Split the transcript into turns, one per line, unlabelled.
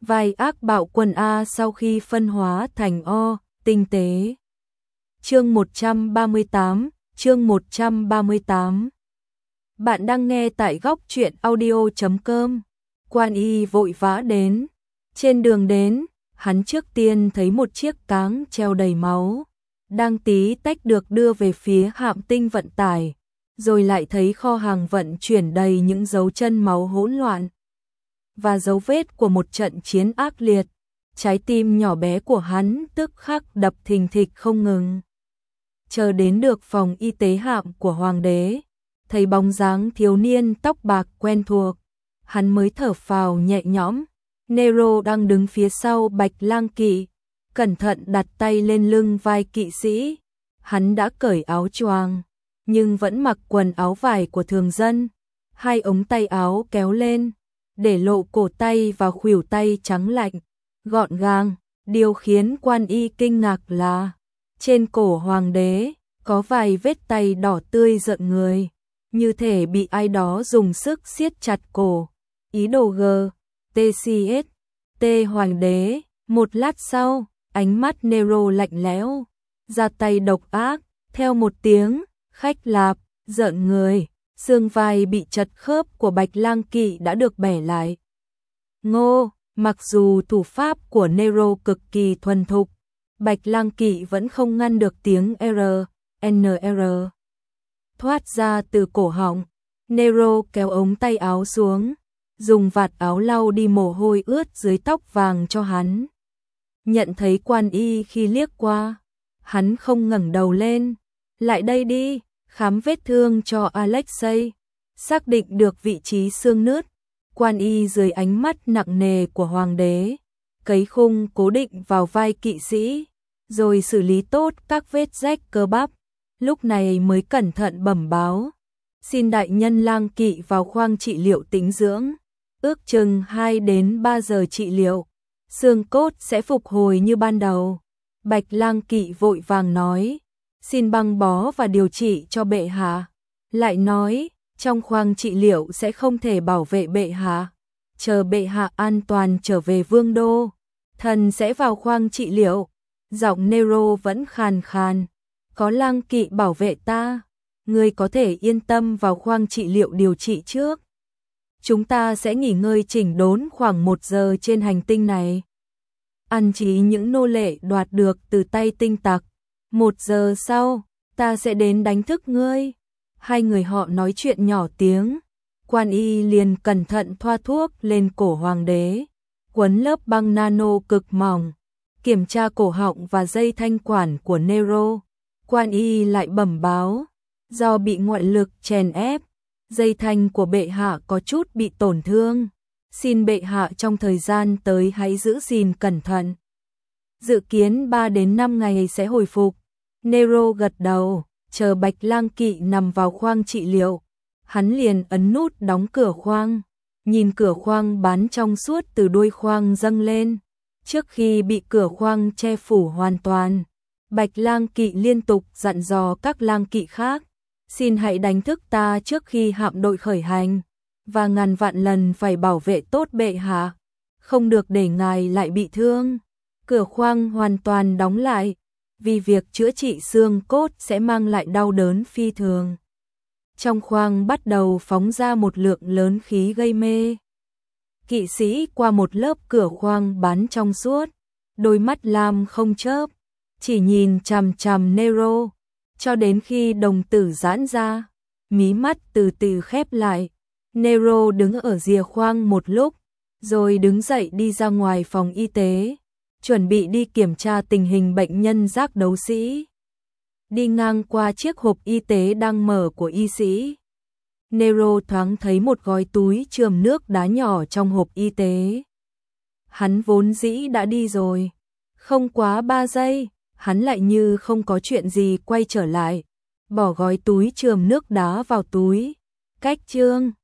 Vai ác bạo quân A sau khi phân hóa thành O, tinh tế. Chương 138, chương 138. Bạn đang nghe tại góc truyện audio.com. Quan Y vội vã đến. Trên đường đến, hắn trước tiên thấy một chiếc cáng treo đầy máu, đang tí tách được đưa về phía Hạm Tinh vận tải, rồi lại thấy kho hàng vận chuyển đầy những dấu chân máu hỗn loạn và dấu vết của một trận chiến ác liệt. Trái tim nhỏ bé của hắn tức khắc đập thình thịch không ngừng. Chờ đến được phòng y tế hạm của hoàng đế, thấy bóng dáng thiếu niên tóc bạc quen thuộc, hắn mới thở phào nhẹ nhõm. Nero đang đứng phía sau Bạch Lang Kỵ, cẩn thận đặt tay lên lưng vai kỵ sĩ. Hắn đã cởi áo choàng, nhưng vẫn mặc quần áo vải của thường dân. Hai ống tay áo kéo lên, để lộ cổ tay và khuỷu tay trắng lạnh, gọn gàng. Điều khiến Quan Y kinh ngạc là trên cổ hoàng đế có vài vết tay đỏ tươi rợn người, như thể bị ai đó dùng sức siết chặt cổ. Ý đồ GTCS T hoàng đế. Một lát sau, ánh mắt Nero lạnh lẽo, ra tay độc ác, theo một tiếng khách lạp rợn người, xương vai bị chật khớp của Bạch Lang Kỵ đã được bẻ lại. Ngô, mặc dù thủ pháp của Nero cực kỳ thuần thục, Bạch Lang Kỵ vẫn không ngăn được tiếng NR thoát ra từ cổ họng. Nero kéo ống tay áo xuống, dùng vạt áo lau đi mồ hôi ướt dưới tóc vàng cho hắn. Nhận thấy Quan Y khi liếc qua, hắn không ngẩng đầu lên. Lại đây đi, khám vết thương cho Alexei. Xác định được vị trí xương nứt, Quan Y dưới ánh mắt nặng nề của hoàng đế, cấy khung cố định vào vai kỵ sĩ, rồi xử lý tốt các vết rách cơ bắp. Lúc này mới cẩn thận bẩm báo: xin đại nhân Lang Kỵ vào khoang trị liệu tĩnh dưỡng, ước chừng 2 đến 3 giờ trị liệu, xương cốt sẽ phục hồi như ban đầu. Bạch Lang Kỵ vội vàng nói: xin băng bó và điều trị cho bệ hạ. Lại nói, trong khoang trị liệu sẽ không thể bảo vệ bệ hạ. Chờ bệ hạ an toàn trở về vương đô, thần sẽ vào khoang trị liệu. Giọng Nero vẫn khàn khàn: có Lang Kỵ bảo vệ ta, ngươi có thể yên tâm vào khoang trị liệu điều trị trước. Chúng ta sẽ nghỉ ngơi chỉnh đốn khoảng 1 giờ trên hành tinh này, ăn trí những nô lệ đoạt được từ tay tinh tặc. 1 giờ sau, ta sẽ đến đánh thức ngươi. Hai người họ nói chuyện nhỏ tiếng. Quan Y liền cẩn thận thoa thuốc lên cổ hoàng đế, quấn lớp băng nano cực mỏng, kiểm tra cổ họng và dây thanh quản của Nero. Quan Y lại bẩm báo: do bị ngoại lực chèn ép, dây thanh của bệ hạ có chút bị tổn thương. Xin bệ hạ trong thời gian tới hãy giữ gìn cẩn thận. Dự kiến 3 đến 5 ngày sẽ hồi phục. Nero gật đầu, chờ Bạch Lang Kỵ nằm vào khoang trị liệu. Hắn liền ấn nút đóng cửa khoang, nhìn cửa khoang bán trong suốt từ đuôi khoang dâng lên. Trước khi bị cửa khoang che phủ hoàn toàn, Bạch Lang Kỵ liên tục dặn dò các lang kỵ khác: xin hãy đánh thức ta trước khi hạm đội khởi hành, và ngàn vạn lần phải bảo vệ tốt bệ hạ, không được để ngài lại bị thương. Cửa khoang hoàn toàn đóng lại, vì việc chữa trị xương cốt sẽ mang lại đau đớn phi thường. Trong khoang bắt đầu phóng ra một lượng lớn khí gây mê. Kỵ sĩ qua một lớp cửa khoang bán trong suốt, đôi mắt lam không chớp, chỉ nhìn chằm chằm Nero, cho đến khi đồng tử giãn ra, mí mắt từ từ khép lại. Nero đứng ở rìa khoang một lúc, rồi đứng dậy đi ra ngoài phòng y tế, chuẩn bị đi kiểm tra tình hình bệnh nhân giác đấu sĩ. Đi ngang qua chiếc hộp y tế đang mở của y sĩ, Nero thoáng thấy một gói túi chườm nước đá nhỏ trong hộp y tế. Hắn vốn dĩ đã đi rồi, không quá 3 giây, hắn lại như không có chuyện gì quay trở lại, bỏ gói túi chườm nước đá vào túi. Cách chương